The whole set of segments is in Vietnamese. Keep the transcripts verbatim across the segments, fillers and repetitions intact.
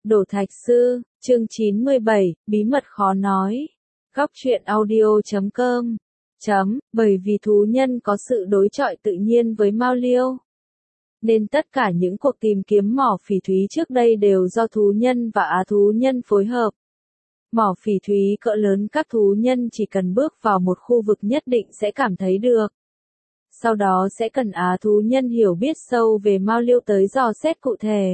Đổ thạch sư, chương chín mươi bảy, bí mật khó nói. Góc truyện audio chấm com. Chấm, bởi vì thú nhân có sự đối chọi tự nhiên với Mao Liêu. Nên tất cả những cuộc tìm kiếm mỏ phỉ thúy trước đây đều do thú nhân và á thú nhân phối hợp. Mỏ phỉ thúy cỡ lớn các thú nhân chỉ cần bước vào một khu vực nhất định sẽ cảm thấy được. Sau đó sẽ cần á thú nhân hiểu biết sâu về Mao Liêu tới dò xét cụ thể.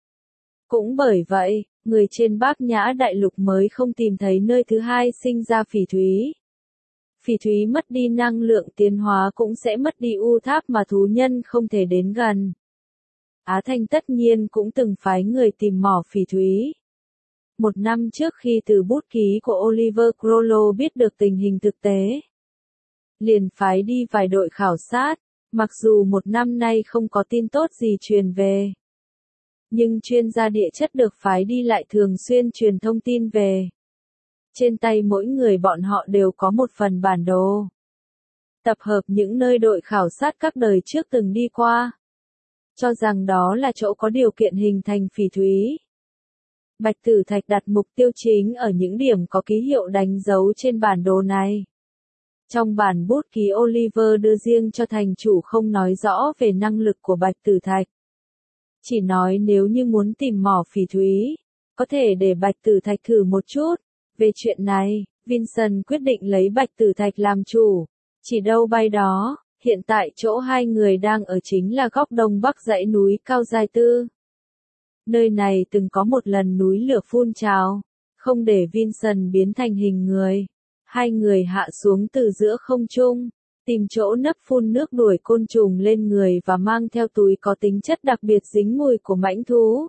Cũng bởi vậy, người trên Bát Nhã Đại Lục mới không tìm thấy nơi thứ hai sinh ra phỉ thúy. Phỉ thúy mất đi năng lượng tiến hóa cũng sẽ mất đi u tháp mà thú nhân không thể đến gần. Á Thanh tất nhiên cũng từng phái người tìm mỏ phỉ thúy. Một năm trước khi từ bút ký của Oliver Crowell biết được tình hình thực tế, liền phái đi vài đội khảo sát, mặc dù một năm nay không có tin tốt gì truyền về. Nhưng chuyên gia địa chất được phái đi lại thường xuyên truyền thông tin về. Trên tay mỗi người bọn họ đều có một phần bản đồ. Tập hợp những nơi đội khảo sát các đời trước từng đi qua. Cho rằng đó là chỗ có điều kiện hình thành phỉ thúy. Bạch Tử Thạch đặt mục tiêu chính ở những điểm có ký hiệu đánh dấu trên bản đồ này. Trong bản bút ký Oliver đưa riêng cho thành chủ không nói rõ về năng lực của Bạch Tử Thạch. Chỉ nói nếu như muốn tìm mỏ phỉ thúy, có thể để Bạch Tử Thạch thử một chút. Về chuyện này, Vincent quyết định lấy Bạch Tử Thạch làm chủ. Chỉ đâu bay đó, hiện tại chỗ hai người đang ở chính là góc đông bắc dãy núi Cao Giai Tư. Nơi này từng có một lần núi lửa phun trào, không để Vincent biến thành hình người. Hai người hạ xuống từ giữa không trung, tìm chỗ nấp phun nước đuổi côn trùng lên người và mang theo túi có tính chất đặc biệt dính mùi của mãnh thú.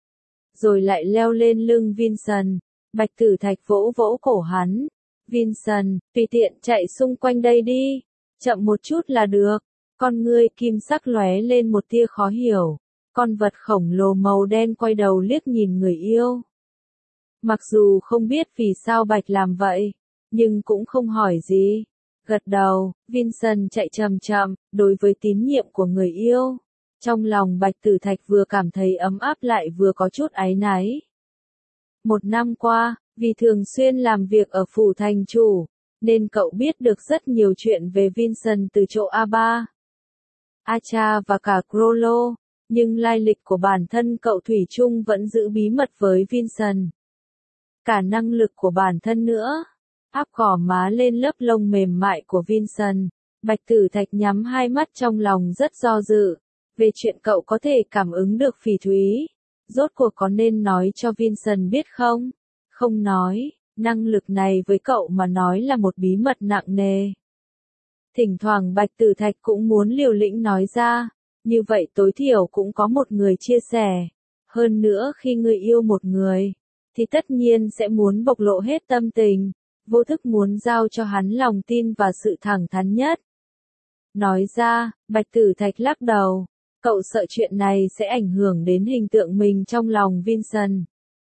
Rồi lại leo lên lưng Vincent, Bạch Tử Thạch vỗ vỗ cổ hắn. Vincent, tùy tiện chạy xung quanh đây đi, chậm một chút là được. Con ngươi kim sắc lóe lên một tia khó hiểu. Con vật khổng lồ màu đen quay đầu liếc nhìn người yêu. Mặc dù không biết vì sao Bạch làm vậy, nhưng cũng không hỏi gì. Gật đầu, Vincent chạy chậm chậm, đối với tín nhiệm của người yêu. Trong lòng Bạch Tử Thạch vừa cảm thấy ấm áp lại vừa có chút áy náy. Một năm qua, vì thường xuyên làm việc ở phủ thành chủ, nên cậu biết được rất nhiều chuyện về Vincent từ chỗ A ba, Acha và cả Crollo, nhưng lai lịch của bản thân cậu thủy chung vẫn giữ bí mật với Vincent. Cả năng lực của bản thân nữa. Áp gò má lên lớp lông mềm mại của Vincent, Bạch Tử Thạch nhắm hai mắt trong lòng rất do dự. Về chuyện cậu có thể cảm ứng được phỉ thúy, rốt cuộc có nên nói cho Vincent biết không? Không nói, năng lực này với cậu mà nói là một bí mật nặng nề. Thỉnh thoảng Bạch Tử Thạch cũng muốn liều lĩnh nói ra, như vậy tối thiểu cũng có một người chia sẻ. Hơn nữa khi người yêu một người, thì tất nhiên sẽ muốn bộc lộ hết tâm tình. Vô thức muốn giao cho hắn lòng tin và sự thẳng thắn nhất. Nói ra, Bạch Tử Thạch lắc đầu, cậu sợ chuyện này sẽ ảnh hưởng đến hình tượng mình trong lòng Vincent.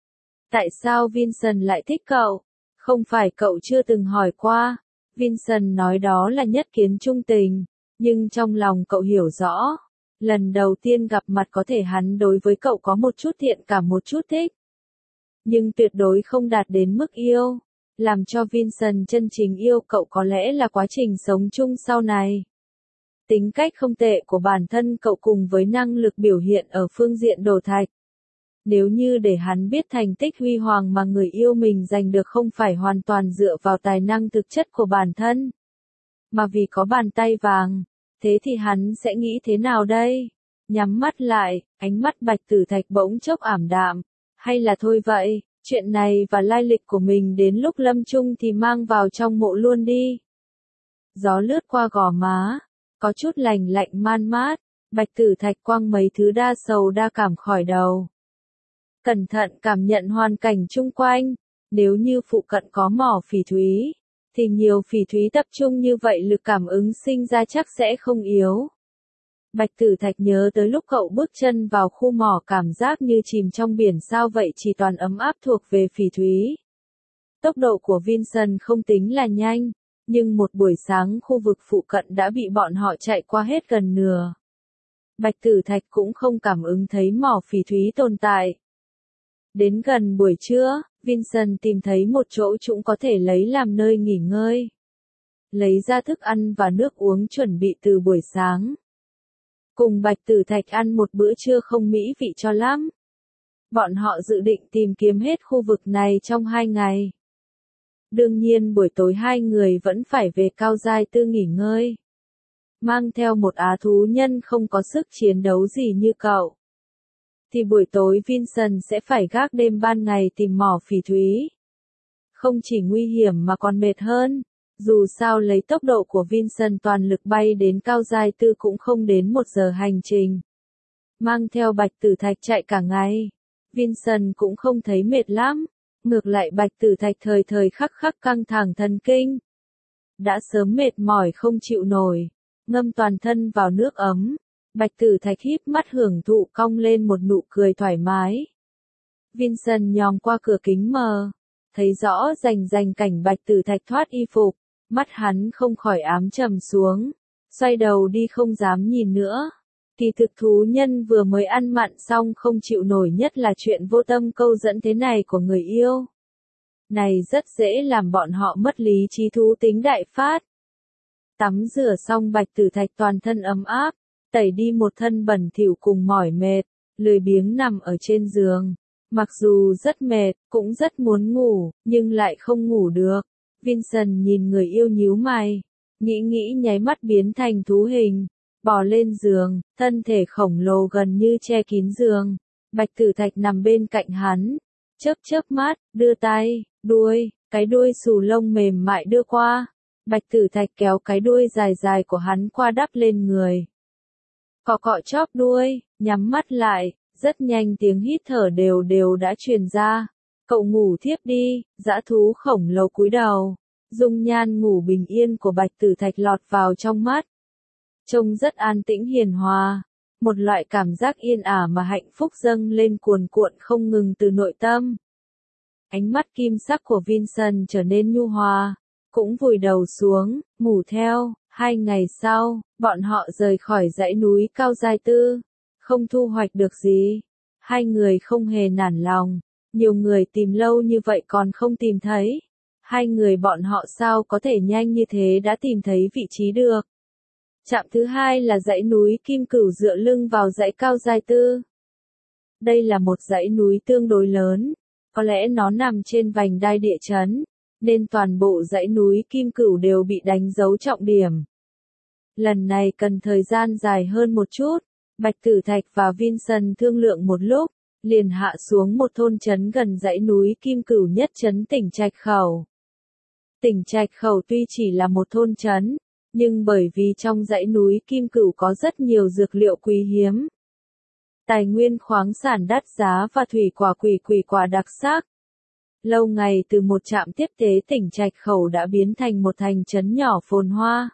Tại sao Vincent lại thích cậu? Không phải cậu chưa từng hỏi qua. Vincent nói đó là nhất kiến trung tình, nhưng trong lòng cậu hiểu rõ. Lần đầu tiên gặp mặt có thể hắn đối với cậu có một chút thiện cảm một chút thích. Nhưng tuyệt đối không đạt đến mức yêu. Làm cho Vincent chân chính yêu cậu có lẽ là quá trình sống chung sau này. Tính cách không tệ của bản thân cậu cùng với năng lực biểu hiện ở phương diện đổ thạch. Nếu như để hắn biết thành tích huy hoàng mà người yêu mình giành được không phải hoàn toàn dựa vào tài năng thực chất của bản thân, mà vì có bàn tay vàng, thế thì hắn sẽ nghĩ thế nào đây? Nhắm mắt lại, ánh mắt Bạch Tử Thạch bỗng chốc ảm đạm. Hay là thôi vậy? Chuyện này và lai lịch của mình đến lúc lâm chung thì mang vào trong mộ luôn đi. Gió lướt qua gò má, có chút lành lạnh man mát, Bạch Tử Thạch quăng mấy thứ đa sầu đa cảm khỏi đầu. Cẩn thận cảm nhận hoàn cảnh chung quanh, nếu như phụ cận có mỏ phỉ thúy, thì nhiều phỉ thúy tập trung như vậy lực cảm ứng sinh ra chắc sẽ không yếu. Bạch Tử Thạch nhớ tới lúc cậu bước chân vào khu mỏ cảm giác như chìm trong biển sao vậy chỉ toàn ấm áp thuộc về phỉ thúy. Tốc độ của Vincent không tính là nhanh, nhưng một buổi sáng khu vực phụ cận đã bị bọn họ chạy qua hết gần nửa. Bạch Tử Thạch cũng không cảm ứng thấy mỏ phỉ thúy tồn tại. Đến gần buổi trưa, Vincent tìm thấy một chỗ trũng có thể lấy làm nơi nghỉ ngơi. Lấy ra thức ăn và nước uống chuẩn bị từ buổi sáng. Cùng Bạch Tử Thạch ăn một bữa trưa không mỹ vị cho lắm. Bọn họ dự định tìm kiếm hết khu vực này trong hai ngày. Đương nhiên buổi tối hai người vẫn phải về Cao Giai Tư nghỉ ngơi. Mang theo một á thú nhân không có sức chiến đấu gì như cậu. Thì buổi tối Vincent sẽ phải gác đêm ban ngày tìm mỏ phỉ thúy. Không chỉ nguy hiểm mà còn mệt hơn. Dù sao lấy tốc độ của Vincent toàn lực bay đến Cao Giai Tư cũng không đến một giờ hành trình. Mang theo Bạch Tử Thạch chạy cả ngày. Vincent cũng không thấy mệt lắm. Ngược lại Bạch Tử Thạch thời thời khắc khắc căng thẳng thần kinh. Đã sớm mệt mỏi không chịu nổi. Ngâm toàn thân vào nước ấm. Bạch Tử Thạch híp mắt hưởng thụ cong lên một nụ cười thoải mái. Vincent nhòm qua cửa kính mờ. Thấy rõ rành rành cảnh Bạch Tử Thạch thoát y phục. Mắt hắn không khỏi ám trầm xuống. Xoay đầu đi không dám nhìn nữa. Kỳ thực thú nhân vừa mới ăn mặn xong không chịu nổi nhất là chuyện vô tâm câu dẫn thế này của người yêu. Này rất dễ làm bọn họ mất lý trí thú tính đại phát. Tắm rửa xong Bạch Tử Thạch toàn thân ấm áp, tẩy đi một thân bẩn thỉu cùng mỏi mệt, lười biếng nằm ở trên giường. Mặc dù rất mệt, cũng rất muốn ngủ, nhưng lại không ngủ được. Vincent nhìn người yêu nhíu mày, nghĩ nghĩ nháy mắt biến thành thú hình, bò lên giường, thân thể khổng lồ gần như che kín giường. Bạch Tử Thạch nằm bên cạnh hắn, chớp chớp mắt, đưa tay, đuôi, cái đuôi xù lông mềm mại đưa qua. Bạch Tử Thạch kéo cái đuôi dài dài của hắn qua đắp lên người. Cọ cọ chóp đuôi, nhắm mắt lại, rất nhanh tiếng hít thở đều đều đã truyền ra. Cậu ngủ thiếp đi, dã thú khổng lồ cúi đầu. Dung nhan ngủ bình yên của Bạch Tử Thạch lọt vào trong mắt. Trông rất an tĩnh hiền hòa. Một loại cảm giác yên ả mà hạnh phúc dâng lên cuồn cuộn không ngừng từ nội tâm. Ánh mắt kim sắc của Vincent trở nên nhu hòa. Cũng vùi đầu xuống, ngủ theo. Hai ngày sau, bọn họ rời khỏi dãy núi Cao Giai Tư. Không thu hoạch được gì. Hai người không hề nản lòng. Nhiều người tìm lâu như vậy còn không tìm thấy. Hai người bọn họ sao có thể nhanh như thế đã tìm thấy vị trí được. Trạm thứ hai là dãy núi Kim Cửu dựa lưng vào dãy Cao Giai Tư. Đây là một dãy núi tương đối lớn. Có lẽ nó nằm trên vành đai địa chấn. Nên toàn bộ dãy núi Kim Cửu đều bị đánh dấu trọng điểm. Lần này cần thời gian dài hơn một chút. Bạch Tử Thạch và Vincent thương lượng một lúc, liền hạ xuống một thôn trấn gần dãy núi Kim Cửu nhất trấn tỉnh Trạch Khẩu. Tỉnh Trạch Khẩu tuy chỉ là một thôn trấn, nhưng bởi vì trong dãy núi Kim Cửu có rất nhiều dược liệu quý hiếm, tài nguyên khoáng sản đắt giá và thủy quả quỷ quỷ quả đặc sắc. Lâu ngày từ một trạm tiếp tế tỉnh Trạch Khẩu đã biến thành một thành trấn nhỏ phồn hoa.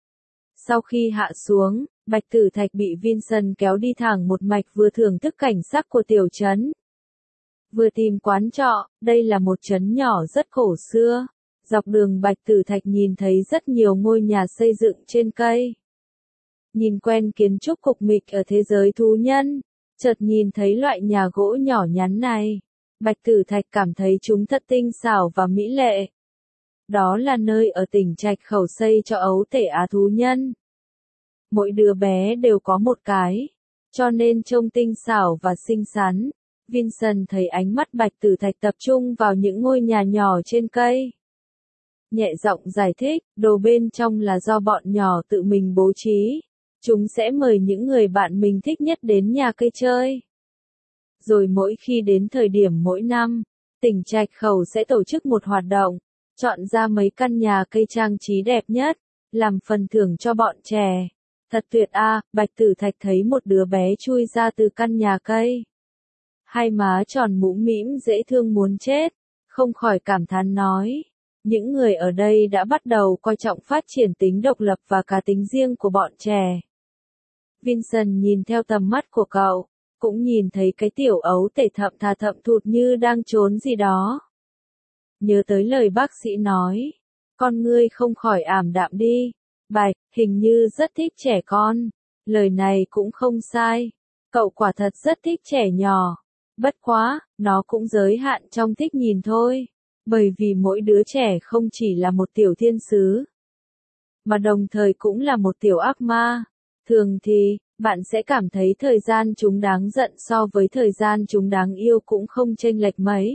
Sau khi hạ xuống, Bạch Tử Thạch bị Vincent kéo đi thẳng một mạch vừa thưởng thức cảnh sắc của tiểu trấn. Vừa tìm quán trọ, đây là một trấn nhỏ rất cổ xưa. Dọc đường Bạch Tử Thạch nhìn thấy rất nhiều ngôi nhà xây dựng trên cây. Nhìn quen kiến trúc cục mịch ở thế giới thú nhân, chợt nhìn thấy loại nhà gỗ nhỏ nhắn này. Bạch Tử Thạch cảm thấy chúng thật tinh xảo và mỹ lệ. Đó là nơi ở tỉnh Trạch Khẩu xây cho ấu tể á thú nhân. Mỗi đứa bé đều có một cái, cho nên trông tinh xảo và xinh xắn. Vincent thấy ánh mắt Bạch Tử Thạch tập trung vào những ngôi nhà nhỏ trên cây. Nhẹ giọng giải thích, đồ bên trong là do bọn nhỏ tự mình bố trí. Chúng sẽ mời những người bạn mình thích nhất đến nhà cây chơi. Rồi mỗi khi đến thời điểm mỗi năm, tỉnh Trạch Khẩu sẽ tổ chức một hoạt động, chọn ra mấy căn nhà cây trang trí đẹp nhất, làm phần thưởng cho bọn trẻ. Thật tuyệt a, à, Bạch Tử Thạch thấy một đứa bé chui ra từ căn nhà cây. Hai má tròn mũm mĩm dễ thương muốn chết, không khỏi cảm thán nói. Những người ở đây đã bắt đầu coi trọng phát triển tính độc lập và cá tính riêng của bọn trẻ. Vincent nhìn theo tầm mắt của cậu, cũng nhìn thấy cái tiểu ấu tể thậm thà thậm thụt như đang trốn gì đó. Nhớ tới lời bác sĩ nói, con ngươi không khỏi ảm đạm đi. Bạch, hình như rất thích trẻ con. Lời này cũng không sai. Cậu quả thật rất thích trẻ nhỏ. Bất quá, nó cũng giới hạn trong thích nhìn thôi. Bởi vì mỗi đứa trẻ không chỉ là một tiểu thiên sứ, mà đồng thời cũng là một tiểu ác ma. Thường thì, bạn sẽ cảm thấy thời gian chúng đáng giận so với thời gian chúng đáng yêu cũng không chênh lệch mấy.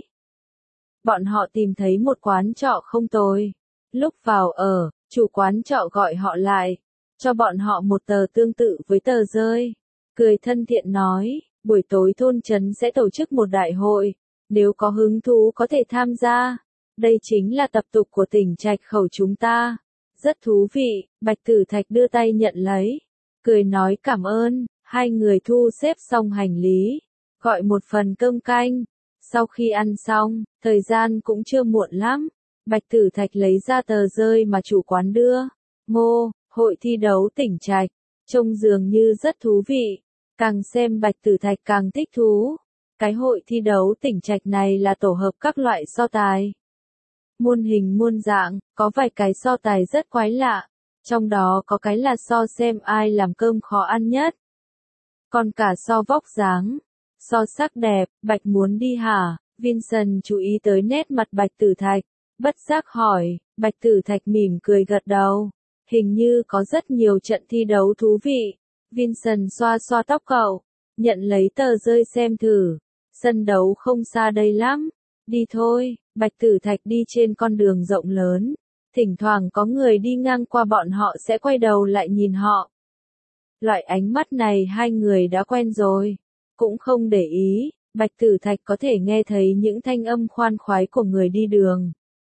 Bọn họ tìm thấy một quán trọ không tồi. Lúc vào ở, chủ quán trọ gọi họ lại, cho bọn họ một tờ tương tự với tờ rơi. Cười thân thiện nói, buổi tối thôn trấn sẽ tổ chức một đại hội, nếu có hứng thú có thể tham gia. Đây chính là tập tục của tỉnh Trạch Khẩu chúng ta. Rất thú vị, Bạch Tử Thạch đưa tay nhận lấy, cười nói cảm ơn, hai người thu xếp xong hành lý, gọi một phần cơm canh. Sau khi ăn xong, thời gian cũng chưa muộn lắm, Bạch Tử Thạch lấy ra tờ rơi mà chủ quán đưa. Ngô, hội thi đấu tỉnh Trạch, trông dường như rất thú vị, càng xem Bạch Tử Thạch càng thích thú. Cái hội thi đấu tỉnh Trạch này là tổ hợp các loại so tài. Muôn hình muôn dạng, có vài cái so tài rất quái lạ, trong đó có cái là so xem ai làm cơm khó ăn nhất. Còn cả so vóc dáng, so sắc đẹp. Bạch muốn đi hả? Vincent chú ý tới nét mặt Bạch Tử Thạch, bất giác hỏi. Bạch Tử Thạch mỉm cười gật đầu, hình như có rất nhiều trận thi đấu thú vị. Vincent xoa xoa tóc cậu, nhận lấy tờ rơi xem thử. Sân đấu không xa đây lắm, đi thôi. Bạch Tử Thạch đi trên con đường rộng lớn, thỉnh thoảng có người đi ngang qua bọn họ sẽ quay đầu lại nhìn họ. Loại ánh mắt này hai người đã quen rồi, cũng không để ý. Bạch Tử Thạch có thể nghe thấy những thanh âm khoan khoái của người đi đường.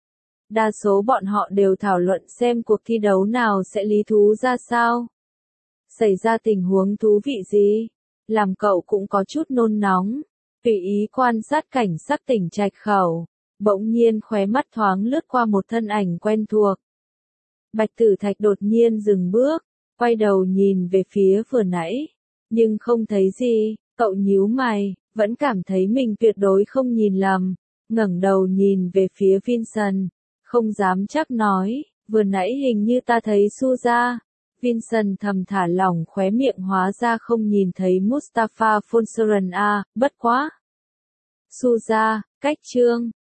Đa số bọn họ đều thảo luận xem cuộc thi đấu nào sẽ lý thú ra sao. Xảy ra tình huống thú vị gì? Làm cậu cũng có chút nôn nóng, tùy ý quan sát cảnh sắc tỉnh Trạch Khẩu. Bỗng nhiên khóe mắt thoáng lướt qua một thân ảnh quen thuộc. Bạch Tử Thạch đột nhiên dừng bước, quay đầu nhìn về phía vừa nãy, nhưng không thấy gì. Cậu nhíu mày, vẫn cảm thấy mình tuyệt đối không nhìn lầm, ngẩng đầu nhìn về phía Vincent, không dám chắc nói, vừa nãy hình như ta thấy Suza. Vincent thầm thả lỏng khóe miệng, hóa ra không nhìn thấy Mustafa Fonseca à, bất quá. Suza, cách chương